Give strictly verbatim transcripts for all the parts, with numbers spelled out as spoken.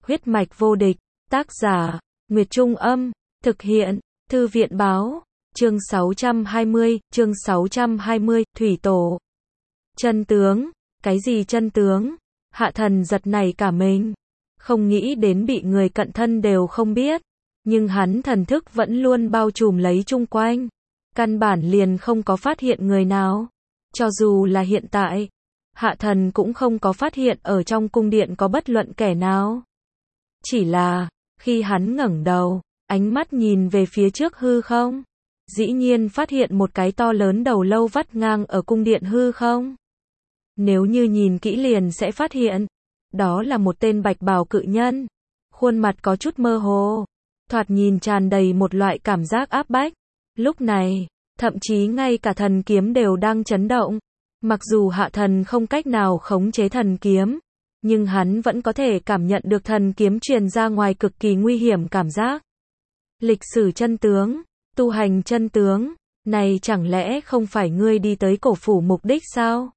Huyết mạch vô địch, tác giả, Nguyệt Trung Âm, thực hiện, Thư viện Báo, chương sáu trăm hai mươi, chương sáu trăm hai mươi, Thủy Tổ. Chân tướng, cái gì chân tướng? Hạ thần giật nảy cả mình, không nghĩ đến bị người cận thân đều không biết, nhưng hắn thần thức vẫn luôn bao trùm lấy chung quanh, căn bản liền không có phát hiện người nào. Cho dù là hiện tại, hạ thần cũng không có phát hiện ở trong cung điện có bất luận kẻ nào. Chỉ là, khi hắn ngẩng đầu, ánh mắt nhìn về phía trước hư không, dĩ nhiên phát hiện một cái to lớn đầu lâu vắt ngang ở cung điện hư không. Nếu như nhìn kỹ liền sẽ phát hiện, đó là một tên bạch bào cự nhân, khuôn mặt có chút mơ hồ, thoạt nhìn tràn đầy một loại cảm giác áp bách. Lúc này, thậm chí ngay cả thần kiếm đều đang chấn động. Mặc dù hạ thần không cách nào khống chế thần kiếm, nhưng hắn vẫn có thể cảm nhận được thần kiếm truyền ra ngoài cực kỳ nguy hiểm cảm giác. Lịch sử chân tướng, tu hành chân tướng, này chẳng lẽ không phải ngươi đi tới cổ phủ mục đích sao?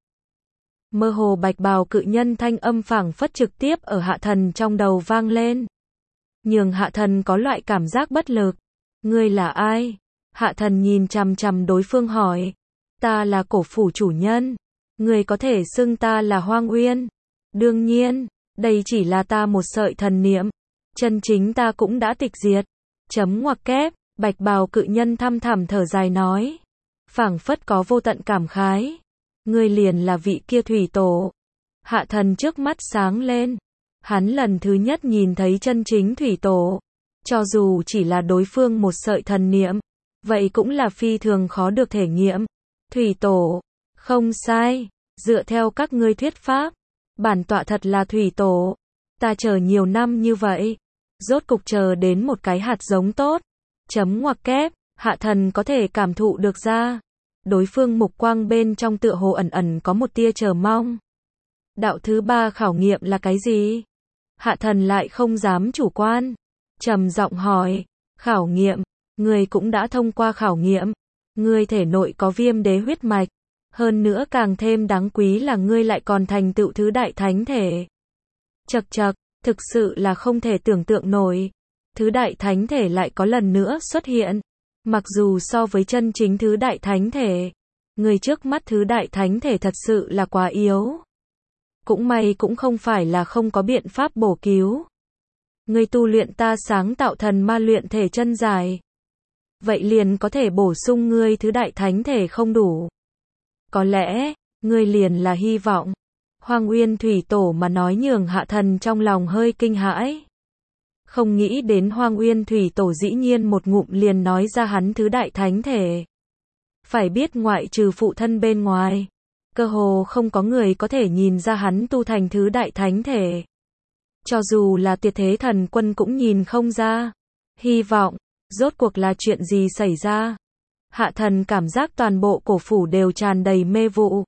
Mơ hồ bạch bào cự nhân thanh âm phảng phất trực tiếp ở hạ thần trong đầu vang lên, nhường hạ thần có loại cảm giác bất lực. Ngươi là ai? Hạ thần nhìn chằm chằm đối phương hỏi. Ta là cổ phủ chủ nhân. Ngươi có thể xưng ta là Hoang Uyên. Đương nhiên, đây chỉ là ta một sợi thần niệm. Chân chính ta cũng đã tịch diệt. Chấm ngoặc kép, bạch bào cự nhân thăm thẳm thở dài nói. Phảng phất có vô tận cảm khái. Ngươi liền là vị kia thủy tổ. Hạ thần trước mắt sáng lên. Hắn lần thứ nhất nhìn thấy chân chính thủy tổ. Cho dù chỉ là đối phương một sợi thần niệm, vậy cũng là phi thường khó được thể nghiệm. Thủy tổ, không sai, dựa theo các ngươi thuyết pháp, bản tọa thật là thủy tổ. Ta chờ nhiều năm như vậy, rốt cục chờ đến một cái hạt giống tốt. Chấm ngoặc kép, hạ thần có thể cảm thụ được ra. Đối phương mục quang bên trong tựa hồ ẩn ẩn có một tia chờ mong. Đạo thứ ba khảo nghiệm là cái gì? Hạ thần lại không dám chủ quan, trầm giọng hỏi. Khảo nghiệm, ngươi cũng đã thông qua khảo nghiệm. Ngươi thể nội có viêm đế huyết mạch, hơn nữa càng thêm đáng quý là ngươi lại còn thành tựu thứ đại thánh thể. Chậc chậc, thực sự là không thể tưởng tượng nổi. Thứ đại thánh thể lại có lần nữa xuất hiện. Mặc dù so với chân chính thứ đại thánh thể, người trước mắt thứ đại thánh thể thật sự là quá yếu. Cũng may cũng không phải là không có biện pháp bổ cứu. Ngươi tu luyện ta sáng tạo thần ma luyện thể chân dài, vậy liền có thể bổ sung ngươi thứ đại thánh thể không đủ. Có lẽ, ngươi liền là hy vọng. Hoang Uyên thủy tổ mà nói nhường hạ thần trong lòng hơi kinh hãi. Không nghĩ đến Hoang Uyên thủy tổ dĩ nhiên một ngụm liền nói ra hắn thứ đại thánh thể. Phải biết ngoại trừ phụ thân bên ngoài, cơ hồ không có người có thể nhìn ra hắn tu thành thứ đại thánh thể. Cho dù là Tuyệt Thế Thần Quân cũng nhìn không ra. Hy vọng, rốt cuộc là chuyện gì xảy ra? Hạ thần cảm giác toàn bộ cổ phủ đều tràn đầy mê vụ.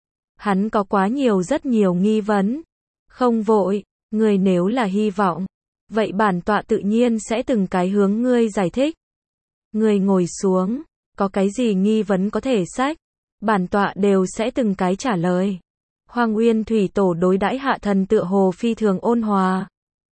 Hắn có quá nhiều rất nhiều nghi vấn. Không vội, ngươi nếu là hy vọng, vậy bản tọa tự nhiên sẽ từng cái hướng ngươi giải thích. Ngươi ngồi xuống, có cái gì nghi vấn có thể sách, bản tọa đều sẽ từng cái trả lời. Hoang Uyên thủy tổ đối đãi hạ thần tựa hồ phi thường ôn hòa.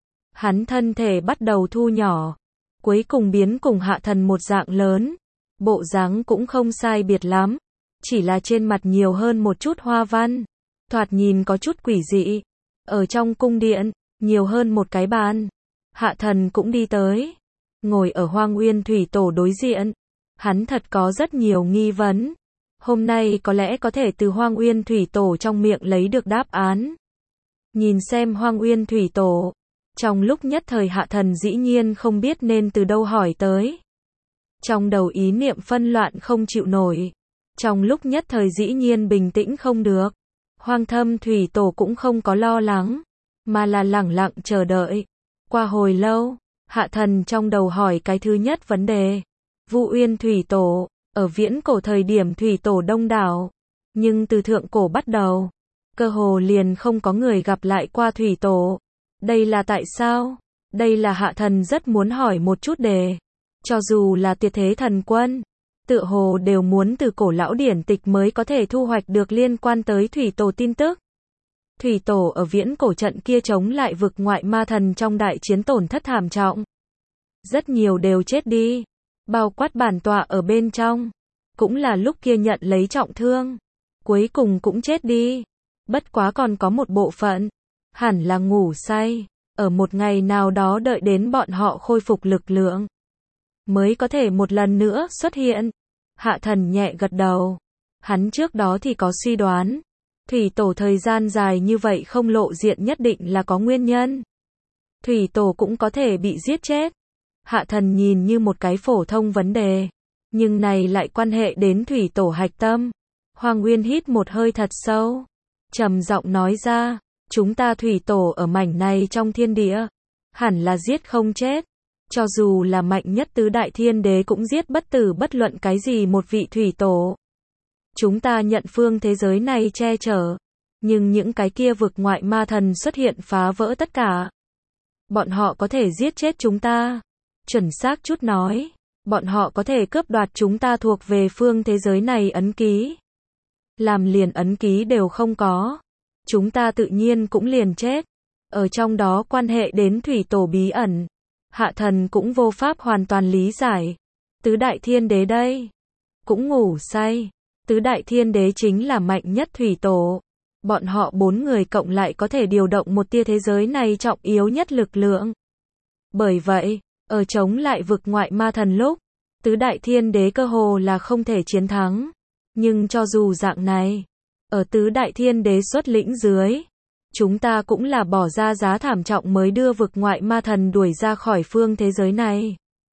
Hắn thân thể bắt đầu thu nhỏ, cuối cùng biến cùng hạ thần một dạng lớn. Bộ dáng cũng không sai biệt lắm, chỉ là trên mặt nhiều hơn một chút hoa văn, thoạt nhìn có chút quỷ dị. Ở trong cung điện, nhiều hơn một cái bàn. Hạ thần cũng đi tới, ngồi ở Hoang Uyên thủy tổ đối diện. Hắn thật có rất nhiều nghi vấn. Hôm nay có lẽ có thể từ Hoang Uyên thủy tổ trong miệng lấy được đáp án. Nhìn xem Hoang Uyên thủy tổ, trong lúc nhất thời hạ thần dĩ nhiên không biết nên từ đâu hỏi tới. Trong đầu ý niệm phân loạn không chịu nổi. Trong lúc nhất thời dĩ nhiên bình tĩnh không được. Hoang Thâm thủy tổ cũng không có lo lắng, mà là lẳng lặng chờ đợi. Qua hồi lâu, hạ thần trong đầu hỏi cái thứ nhất vấn đề. Vu Uyên thủy tổ, ở viễn cổ thời điểm thủy tổ đông đảo, nhưng từ thượng cổ bắt đầu, cơ hồ liền không có người gặp lại qua thủy tổ. Đây là tại sao? Đây là hạ thần rất muốn hỏi một chút đề. Cho dù là Tuyệt Thế Thần Quân, tựa hồ đều muốn từ cổ lão điển tịch mới có thể thu hoạch được liên quan tới thủy tổ tin tức. Thủy tổ ở viễn cổ trận kia chống lại vực ngoại ma thần trong đại chiến tổn thất thảm trọng. Rất nhiều đều chết đi. Bao quát bản tọa ở bên trong. Cũng là lúc kia nhận lấy trọng thương. Cuối cùng cũng chết đi. Bất quá còn có một bộ phận. Hẳn là ngủ say. Ở một ngày nào đó đợi đến bọn họ khôi phục lực lượng. Mới có thể một lần nữa xuất hiện. Hạ thần nhẹ gật đầu. Hắn trước đó thì có suy đoán. Thủy tổ thời gian dài như vậy không lộ diện nhất định là có nguyên nhân. Thủy tổ cũng có thể bị giết chết. Hạ thần nhìn như một cái phổ thông vấn đề. Nhưng này lại quan hệ đến thủy tổ hạch tâm. Hoàng Nguyên hít một hơi thật sâu. Trầm giọng nói ra. Chúng ta thủy tổ ở mảnh này trong thiên địa. Hẳn là giết không chết. Cho dù là mạnh nhất tứ đại thiên đế cũng giết bất tử bất luận cái gì một vị thủy tổ. Chúng ta nhận phương thế giới này che chở. Nhưng những cái kia vực ngoại ma thần xuất hiện phá vỡ tất cả. Bọn họ có thể giết chết chúng ta. Chuẩn xác chút nói. Bọn họ có thể cướp đoạt chúng ta thuộc về phương thế giới này ấn ký. Làm liền ấn ký đều không có. Chúng ta tự nhiên cũng liền chết. Ở trong đó quan hệ đến thủy tổ bí ẩn. Hạ thần cũng vô pháp hoàn toàn lý giải. Tứ đại thiên đế đây. Cũng ngủ say. Tứ đại thiên đế chính là mạnh nhất thủy tổ. Bọn họ bốn người cộng lại có thể điều động một tia thế giới này trọng yếu nhất lực lượng. Bởi vậy, ở chống lại vực ngoại ma thần lúc, tứ đại thiên đế cơ hồ là không thể chiến thắng. Nhưng cho dù dạng này, ở tứ đại thiên đế xuất lĩnh dưới, chúng ta cũng là bỏ ra giá thảm trọng mới đưa vực ngoại ma thần đuổi ra khỏi phương thế giới này.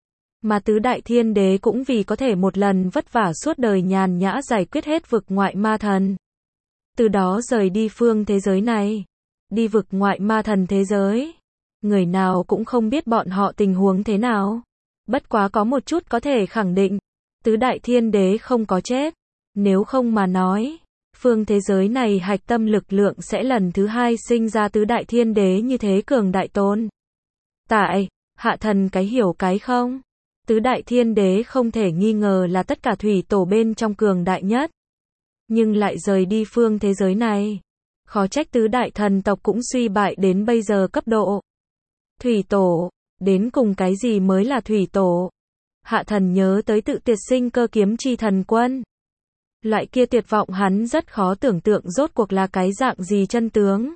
Mà tứ đại thiên đế cũng vì có thể một lần vất vả suốt đời nhàn nhã giải quyết hết vực ngoại ma thần. Từ đó rời đi phương thế giới này. Đi vực ngoại ma thần thế giới. Người nào cũng không biết bọn họ tình huống thế nào. Bất quá có một chút có thể khẳng định. Tứ đại thiên đế không có chết. Nếu không mà nói. Phương thế giới này hạch tâm lực lượng sẽ lần thứ hai sinh ra tứ đại thiên đế như thế cường đại tôn. Tại, hạ thần cái hiểu cái không? Tứ đại thiên đế không thể nghi ngờ là tất cả thủy tổ bên trong cường đại nhất. Nhưng lại rời đi phương thế giới này. Khó trách tứ đại thần tộc cũng suy bại đến bây giờ cấp độ. Thủy tổ, đến cùng cái gì mới là thủy tổ? Hạ thần nhớ tới tự tiệt sinh cơ kiếm chi thần quân. Loại kia tuyệt vọng hắn rất khó tưởng tượng rốt cuộc là cái dạng gì chân tướng.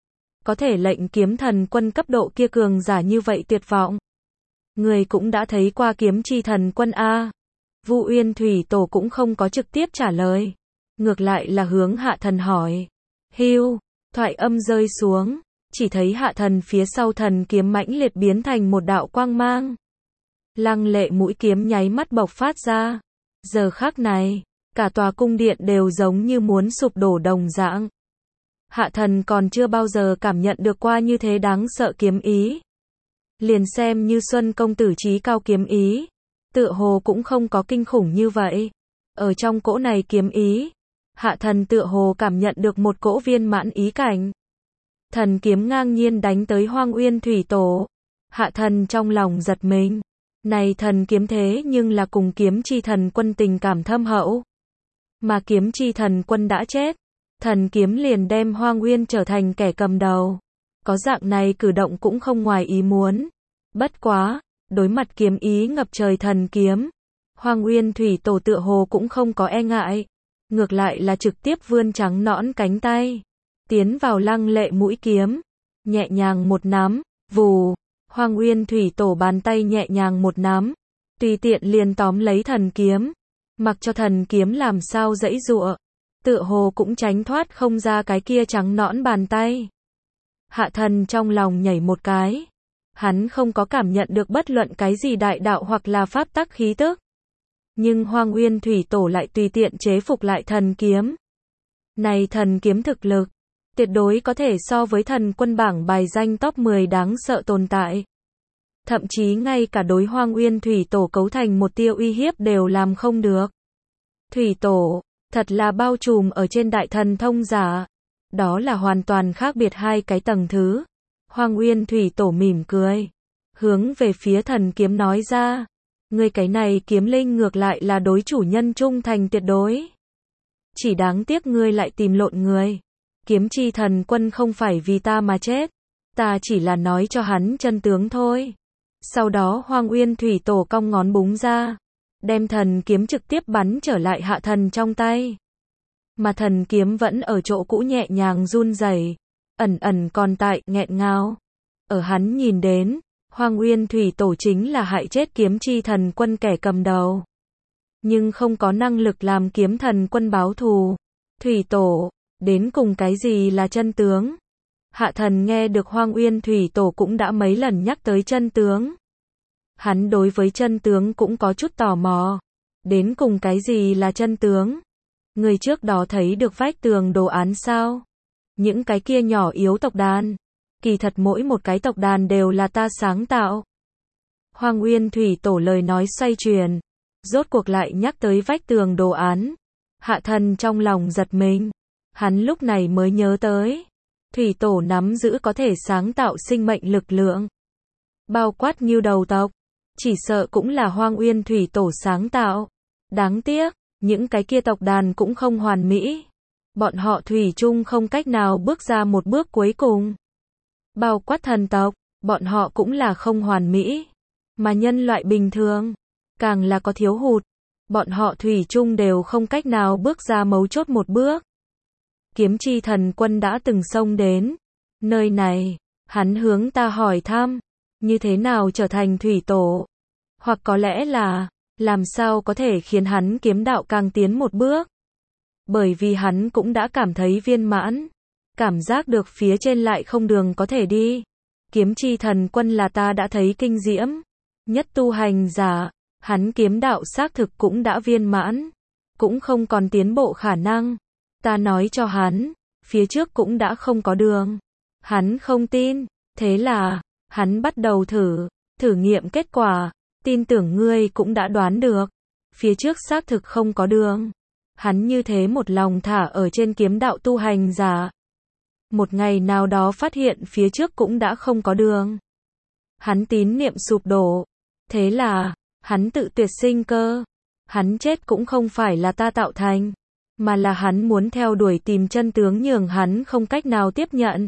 Có thể lệnh kiếm thần quân cấp độ kia cường giả như vậy tuyệt vọng. Người cũng đã thấy qua kiếm chi thần quân A. Vu Uyên thủy tổ cũng không có trực tiếp trả lời. Ngược lại là hướng hạ thần hỏi. Hưu, thoại âm rơi xuống. Chỉ thấy hạ thần phía sau thần kiếm mãnh liệt biến thành một đạo quang mang. Lăng lệ mũi kiếm nháy mắt bộc phát ra. Giờ khắc này, cả tòa cung điện đều giống như muốn sụp đổ đồng dạng. Hạ thần còn chưa bao giờ cảm nhận được qua như thế đáng sợ kiếm ý. Liền xem như Xuân công tử trí cao kiếm ý. Tựa hồ cũng không có kinh khủng như vậy. Ở trong cỗ này kiếm ý. Hạ thần tựa hồ cảm nhận được một cỗ viên mãn ý cảnh. Thần kiếm ngang nhiên đánh tới Hoang Uyên thủy tổ. Hạ thần trong lòng giật mình. Này thần kiếm thế nhưng là cùng kiếm chi thần quân tình cảm thâm hậu. Mà kiếm chi thần quân đã chết. Thần kiếm liền đem Hoang Uyên trở thành kẻ cầm đầu. Có dạng này cử động cũng không ngoài ý muốn. Bất quá, đối mặt kiếm ý ngập trời thần kiếm. Hoang Uyên thủy tổ tựa hồ cũng không có e ngại. Ngược lại là trực tiếp vươn trắng nõn cánh tay. Tiến vào lăng lệ mũi kiếm. Nhẹ nhàng một nắm, vù. Hoang Uyên thủy tổ bàn tay nhẹ nhàng một nắm. Tùy tiện liền tóm lấy thần kiếm. Mặc cho thần kiếm làm sao giãy giụa. Tựa hồ cũng tránh thoát không ra cái kia trắng nõn bàn tay. Hạ thần trong lòng nhảy một cái. Hắn không có cảm nhận được bất luận cái gì đại đạo hoặc là pháp tắc khí tức. Nhưng Hoang Uyên thủy tổ lại tùy tiện chế phục lại thần kiếm. Này thần kiếm thực lực, tuyệt đối có thể so với thần quân bảng bài danh top mười đáng sợ tồn tại. Thậm chí ngay cả đối Hoang Uyên thủy tổ cấu thành một tia uy hiếp đều làm không được. Thủy tổ, thật là bao trùm ở trên đại thần thông giả. Đó là hoàn toàn khác biệt hai cái tầng thứ. Hoang Uyên thủy tổ mỉm cười. Hướng về phía thần kiếm nói ra. Người cái này kiếm linh ngược lại là đối chủ nhân trung thành tuyệt đối. Chỉ đáng tiếc ngươi lại tìm lộn người. Kiếm chi thần quân không phải vì ta mà chết. Ta chỉ là nói cho hắn chân tướng thôi. Sau đó Hoang Uyên Thủy Tổ cong ngón búng ra. Đem thần kiếm trực tiếp bắn trở lại hạ thần trong tay. Mà thần kiếm vẫn ở chỗ cũ nhẹ nhàng run rẩy, ẩn ẩn còn tại, nghẹn ngào. Ở hắn nhìn đến, Hoang Uyên Thủy Tổ chính là hại chết kiếm chi thần quân kẻ cầm đầu. Nhưng không có năng lực làm kiếm thần quân báo thù. Thủy Tổ, đến cùng cái gì là chân tướng? Hạ thần nghe được Hoang Uyên Thủy Tổ cũng đã mấy lần nhắc tới chân tướng. Hắn đối với chân tướng cũng có chút tò mò. Đến cùng cái gì là chân tướng? Người trước đó thấy được vách tường đồ án sao? Những cái kia nhỏ yếu tộc đàn. Kỳ thật mỗi một cái tộc đàn đều là ta sáng tạo. Hoang Uyên Thủy Tổ lời nói xoay chuyển. Rốt cuộc lại nhắc tới vách tường đồ án. Hạ thần trong lòng giật mình. Hắn lúc này mới nhớ tới. Thủy Tổ nắm giữ có thể sáng tạo sinh mệnh lực lượng. Bao quát như đầu tộc. Chỉ sợ cũng là Hoang Uyên Thủy Tổ sáng tạo. Đáng tiếc, những cái kia tộc đàn cũng không hoàn mỹ. Bọn họ thủy chung không cách nào bước ra một bước cuối cùng. Bao quát thần tộc, bọn họ cũng là không hoàn mỹ. Mà nhân loại bình thường, càng là có thiếu hụt. Bọn họ thủy chung đều không cách nào bước ra mấu chốt một bước. Kiếm chi thần quân đã từng xông đến nơi này, hắn hướng ta hỏi thăm, như thế nào trở thành thủy tổ? Hoặc có lẽ là, làm sao có thể khiến hắn kiếm đạo càng tiến một bước? Bởi vì hắn cũng đã cảm thấy viên mãn, cảm giác được phía trên lại không đường có thể đi. Kiếm chi thần quân là ta đã thấy kinh diễm, nhất tu hành giả, hắn kiếm đạo xác thực cũng đã viên mãn, cũng không còn tiến bộ khả năng. Ta nói cho hắn, phía trước cũng đã không có đường. Hắn không tin, thế là, hắn bắt đầu thử, thử nghiệm kết quả, tin tưởng ngươi cũng đã đoán được. Phía trước xác thực không có đường. Hắn như thế một lòng thả ở trên kiếm đạo tu hành giả. Một ngày nào đó phát hiện phía trước cũng đã không có đường. Hắn tín niệm sụp đổ. Thế là, hắn tự tuyệt sinh cơ. Hắn chết cũng không phải là ta tạo thành, mà là hắn muốn theo đuổi tìm chân tướng nhường hắn không cách nào tiếp nhận.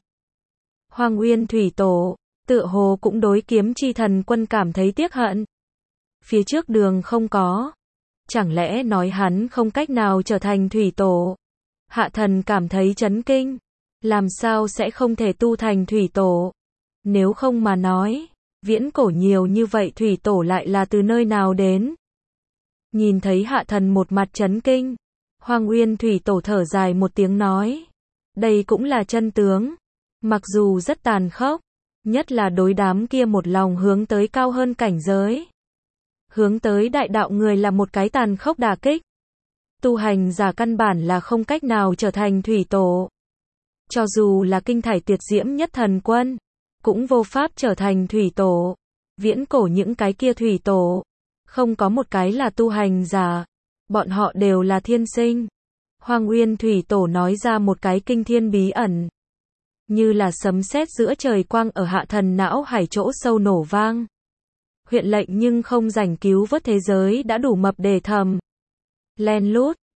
Hoang Uyên Thủy Tổ, tựa hồ cũng đối kiếm chi thần quân cảm thấy tiếc hận. Phía trước đường không có. Chẳng lẽ nói hắn không cách nào trở thành thủy tổ? Hạ thần cảm thấy chấn kinh. Làm sao sẽ không thể tu thành thủy tổ? Nếu không mà nói, viễn cổ nhiều như vậy thủy tổ lại là từ nơi nào đến? Nhìn thấy hạ thần một mặt chấn kinh. Hoang Uyên Thủy Tổ thở dài một tiếng nói. Đây cũng là chân tướng. Mặc dù rất tàn khốc. Nhất là đối đám kia một lòng hướng tới cao hơn cảnh giới. Hướng tới đại đạo người là một cái tàn khốc đả kích. Tu hành giả căn bản là không cách nào trở thành thủy tổ. Cho dù là kinh thải tuyệt diễm nhất thần quân, cũng vô pháp trở thành thủy tổ. Viễn cổ những cái kia thủy tổ, không có một cái là tu hành giả. Bọn họ đều là thiên sinh. Hoang Uyên Thủy Tổ nói ra một cái kinh thiên bí ẩn. Như là sấm sét giữa trời quang ở hạ thần não hải chỗ sâu nổ vang. Huyện lệnh nhưng không rảnh cứu vớt thế giới đã đủ mập để thầm. Len lút,